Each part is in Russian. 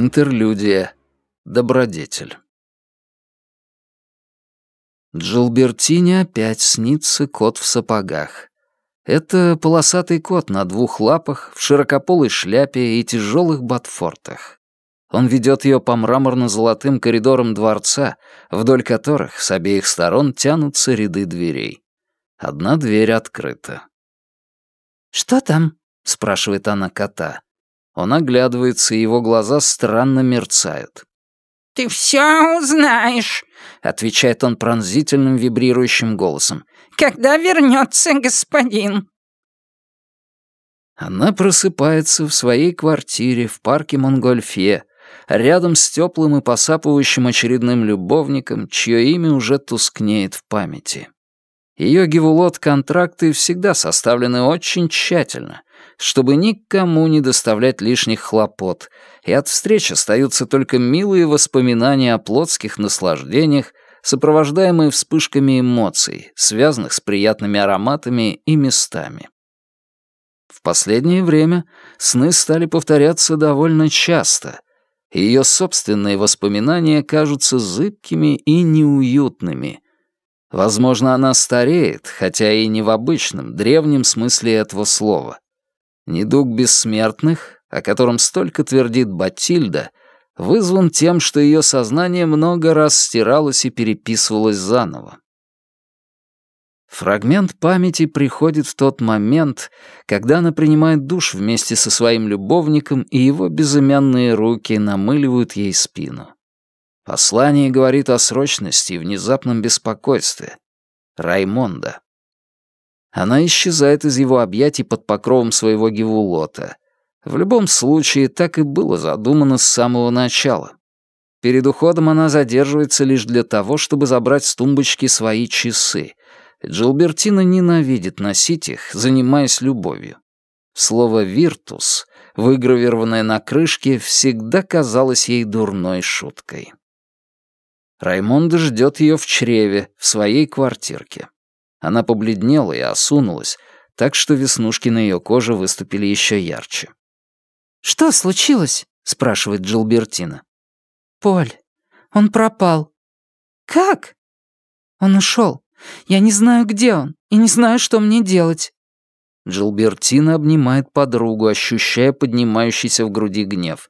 Интерлюдия. Добродетель. Джилбертине опять снится кот в сапогах. Это полосатый кот на двух лапах, в широкополой шляпе и тяжелых ботфортах. Он ведет ее по мраморно-золотым коридорам дворца, вдоль которых с обеих сторон тянутся ряды дверей. Одна дверь открыта. «Что там?» — спрашивает она кота. Он оглядывается, и его глаза странно мерцают. «Ты все узнаешь», — отвечает он пронзительным вибрирующим голосом. «Когда вернется господин». Она просыпается в своей квартире в парке Монгольфье, рядом с теплым и посапывающим очередным любовником, чье имя уже тускнеет в памяти. Ее гивулот-контракты всегда составлены очень тщательно, чтобы никому не доставлять лишних хлопот, и от встреч остаются только милые воспоминания о плотских наслаждениях, сопровождаемые вспышками эмоций, связанных с приятными ароматами и местами. В последнее время сны стали повторяться довольно часто, и ее собственные воспоминания кажутся зыбкими и неуютными. Возможно, она стареет, хотя и не в обычном, древнем смысле этого слова. Недуг бессмертных, о котором столько твердит Батильда, вызван тем, что ее сознание много раз стиралось и переписывалось заново. Фрагмент памяти приходит в тот момент, когда она принимает душ вместе со своим любовником, и его безымянные руки намыливают ей спину. Послание говорит о срочности и внезапном беспокойстве. Раймонда. Она исчезает из его объятий под покровом своего гивулота. В любом случае, так и было задумано с самого начала. Перед уходом она задерживается лишь для того, чтобы забрать с тумбочки свои часы. Джилбертина ненавидит носить их, занимаясь любовью. Слово «виртус», выгравированное на крышке, всегда казалось ей дурной шуткой. Раймонда ждет ее в чреве, в своей квартирке. Она побледнела и осунулась, так что веснушки на ее коже выступили еще ярче. «Что случилось?» — спрашивает Джилбертина. «Поль, он пропал». «Как?» «Он ушел. Я не знаю, где он, и не знаю, что мне делать». Джилбертина обнимает подругу, ощущая поднимающийся в груди гнев.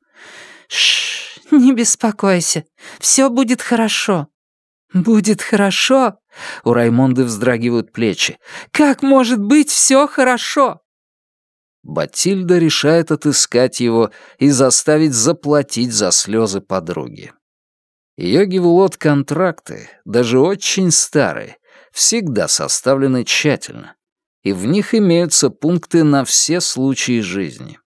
«Шш, не беспокойся, все будет хорошо». «Будет хорошо?» У Раймонды вздрагивают плечи. «Как может быть все хорошо?» Батильда решает отыскать его и заставить заплатить за слезы подруги. Ее гивулот-контракты, даже очень старые, всегда составлены тщательно, и в них имеются пункты на все случаи жизни.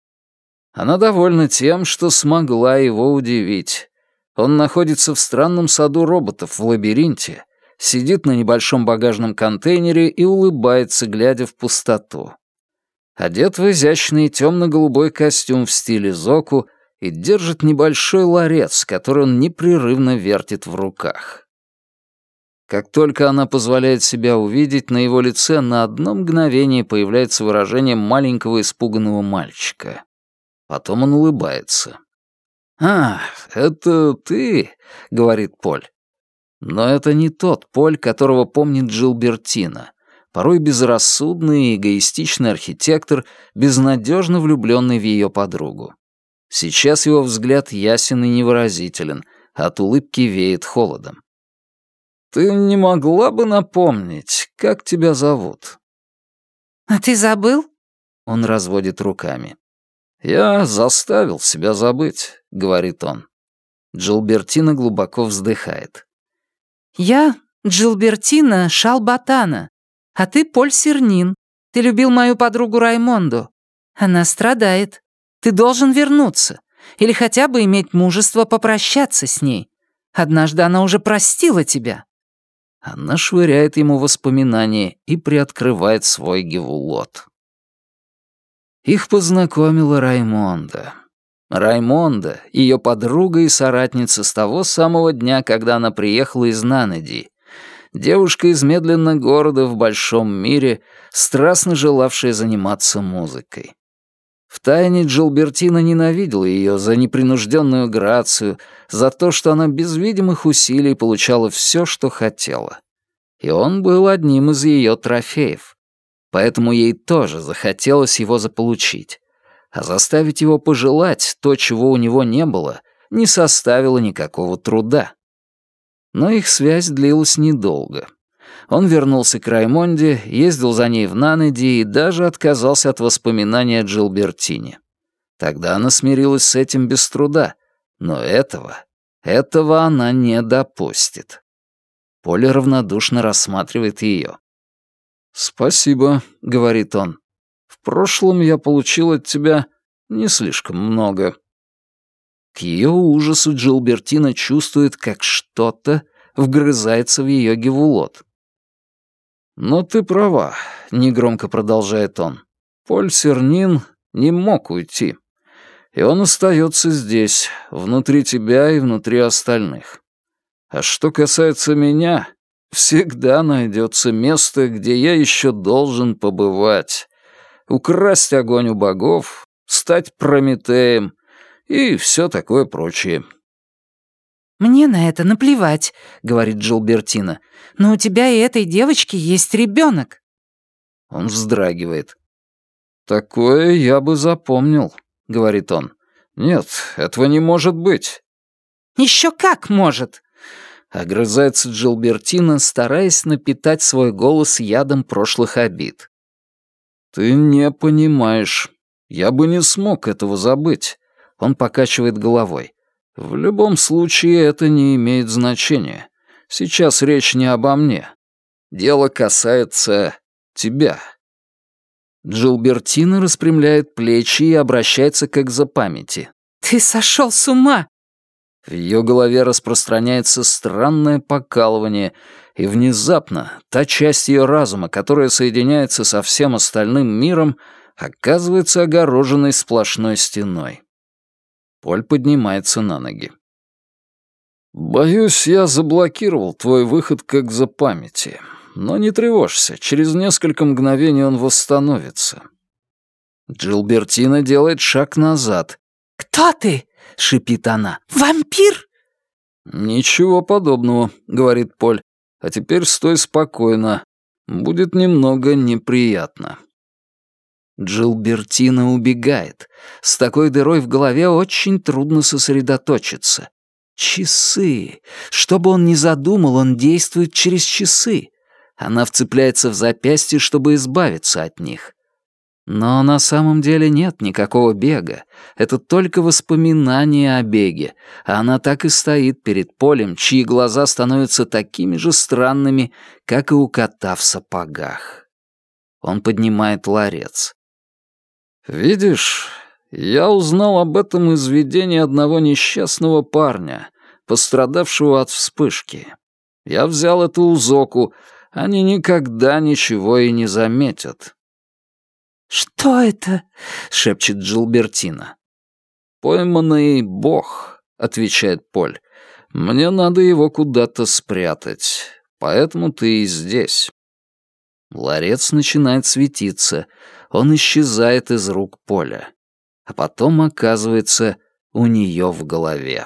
Она довольна тем, что смогла его удивить. Он находится в странном саду роботов в лабиринте, сидит на небольшом багажном контейнере и улыбается, глядя в пустоту. Одет в изящный темно-голубой костюм в стиле зоку и держит небольшой ларец, который он непрерывно вертит в руках. Как только она позволяет себя увидеть, на его лице на одно мгновение появляется выражение маленького испуганного мальчика. Потом он улыбается. «А, это ты», — говорит Поль. Но это не тот Поль, которого помнит Джилбертина, порой безрассудный и эгоистичный архитектор, безнадежно влюбленный в ее подругу. Сейчас его взгляд ясен и невыразителен, от улыбки веет холодом. «Ты не могла бы напомнить, как тебя зовут?» «А ты забыл?» Он разводит руками. «Я заставил себя забыть», — говорит он. Джилбертина глубоко вздыхает. «Я Джилбертина Шалбатана, а ты Поль Сернин. Ты любил мою подругу Раймонду. Она страдает. Ты должен вернуться. Или хотя бы иметь мужество попрощаться с ней. Однажды она уже простила тебя». Она швыряет ему воспоминания и приоткрывает свой гивулот. Их познакомила Раймонда. Раймонда — ее подруга и соратница с того самого дня, когда она приехала из Нанеди. Девушка из медленно города в большом мире, страстно желавшая заниматься музыкой. Втайне Джилбертина ненавидела ее за непринужденную грацию, за то, что она без видимых усилий получала все, что хотела. И он был одним из ее трофеев. Поэтому ей тоже захотелось его заполучить. А заставить его пожелать то, чего у него не было, не составило никакого труда. Но их связь длилась недолго. Он вернулся к Раймонде, ездил за ней в Нанеди и даже отказался от воспоминаний о Джилбертине. Тогда она смирилась с этим без труда, но этого она не допустит. Поль равнодушно рассматривает ее. «Спасибо», — говорит он. «В прошлом я получил от тебя не слишком много». К ее ужасу Джилбертина чувствует, как что-то вгрызается в ее гевулот. «Но ты права», — негромко продолжает он. «Поль Сернин не мог уйти. И он остается здесь, внутри тебя и внутри остальных. А что касается меня, всегда найдется место, где я еще должен побывать. Украсть огонь у богов, стать Прометеем и все такое прочее». «Мне на это наплевать», — говорит Джилбертина. «Но у тебя и этой девочки есть ребенок». Он вздрагивает. «Такое я бы запомнил», — говорит он. «Нет, этого не может быть». «Еще как может!» — огрызается Джилбертина, стараясь напитать свой голос ядом прошлых обид. «Ты не понимаешь. Я бы не смог этого забыть». Он покачивает головой. «В любом случае это не имеет значения. Сейчас речь не обо мне. Дело касается тебя». Джилбертина распрямляет плечи и обращается к экзопамяти. «Ты сошел с ума!» В ее голове распространяется странное покалывание, и внезапно та часть ее разума, которая соединяется со всем остальным миром, оказывается огороженной сплошной стеной. Поль поднимается на ноги. «Боюсь, я заблокировал твой выход к экзопамяти. Но не тревожься, через несколько мгновений он восстановится». Джилбертина делает шаг назад. «Кто ты?» — шипит она. «Вампир?» «Ничего подобного», — говорит Поль. «А теперь стой спокойно. Будет немного неприятно». Джилбертина убегает. С такой дырой в голове очень трудно сосредоточиться. Часы. Что бы он ни задумал, он действует через часы. Она вцепляется в запястье, чтобы избавиться от них. Но на самом деле нет никакого бега. Это только воспоминание о беге. А она так и стоит перед Полем, чьи глаза становятся такими же странными, как и у кота в сапогах. Он поднимает ларец. «Видишь, я узнал об этом из видения одного несчастного парня, пострадавшего от вспышки. Я взял это у Зоку, они никогда ничего и не заметят». «Что это?» — шепчет Джилбертина. «Пойманный бог», — отвечает Поль. «Мне надо его куда-то спрятать, поэтому ты и здесь». Ларец начинает светиться, он исчезает из рук Поля, а потом оказывается у нее в голове.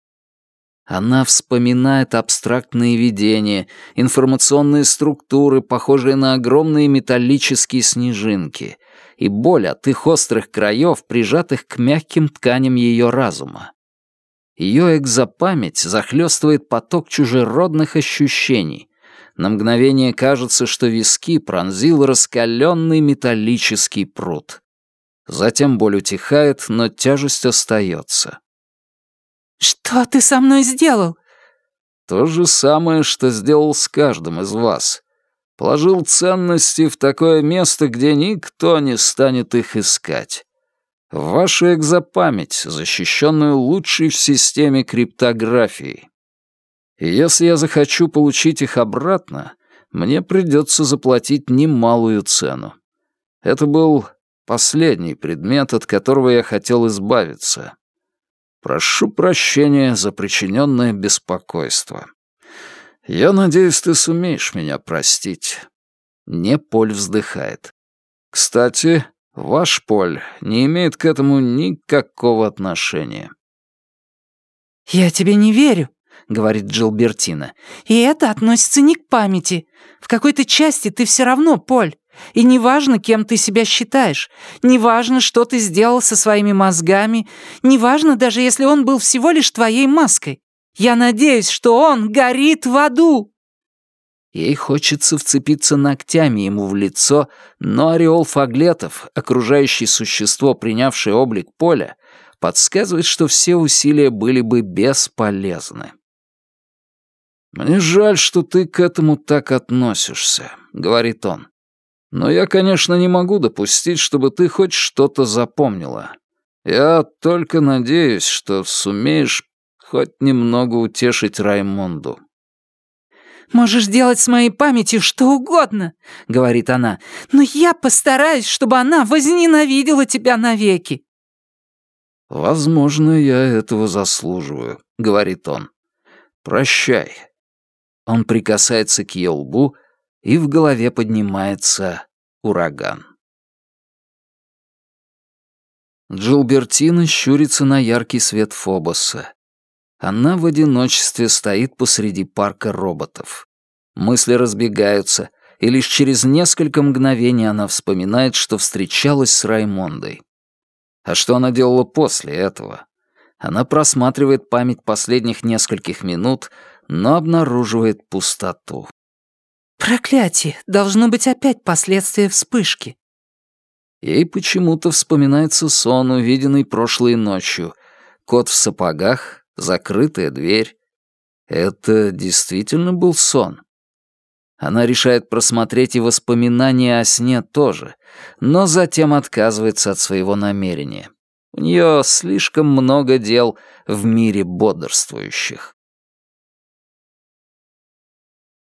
Она вспоминает абстрактные видения, информационные структуры, похожие на огромные металлические снежинки, и боль от их острых краев, прижатых к мягким тканям ее разума. Ее экзопамять захлестывает поток чужеродных ощущений. На мгновение кажется, что виски пронзил раскаленный металлический пруд. Затем боль утихает, но тяжесть остается. «Что ты со мной сделал?» То же самое, что сделал с каждым из вас. Положил ценности в такое место, где никто не станет их искать. В вашу экзопамять, защищенную лучшей в системе криптографии. И если я захочу получить их обратно, мне придется заплатить немалую цену. Это был последний предмет, от которого я хотел избавиться. Прошу прощения за причиненное беспокойство. Я надеюсь, ты сумеешь меня простить». Не Поль вздыхает. «Кстати, Ваш Поль не имеет к этому никакого отношения». «Я тебе не верю», — говорит Джилбертина. «И это относится не к памяти. В какой-то части ты все равно Поль. И неважно, кем ты себя считаешь, неважно, что ты сделал со своими мозгами, неважно, даже если он был всего лишь твоей маской. Я надеюсь, что он горит в аду». Ей хочется вцепиться ногтями ему в лицо, но ореол фаглетов, окружающий существо, принявшее облик Поля, подсказывает, что все усилия были бы бесполезны. «Мне жаль, что ты к этому так относишься», — говорит он. «Но я, конечно, не могу допустить, чтобы ты хоть что-то запомнила. Я только надеюсь, что сумеешь хоть немного утешить Раймонду». «Можешь делать с моей памятью что угодно», — говорит она, «но я постараюсь, чтобы она возненавидела тебя навеки». «Возможно, я этого заслуживаю», — говорит он. «Прощай». Он прикасается к ее лбу, и в голове поднимается ураган. Джилбертина щурится на яркий свет Фобоса. Она в одиночестве стоит посреди парка роботов. Мысли разбегаются, и лишь через несколько мгновений она вспоминает, что встречалась с Раймондой. А что она делала после этого? Она просматривает память последних нескольких минут, но обнаруживает пустоту. «Проклятие! Должно быть опять последствия вспышки». Ей почему-то вспоминается сон, увиденный прошлой ночью. Кот в сапогах, закрытая дверь. Это действительно был сон. Она решает просмотреть и воспоминания о сне тоже, но затем отказывается от своего намерения. У нее слишком много дел в мире бодрствующих.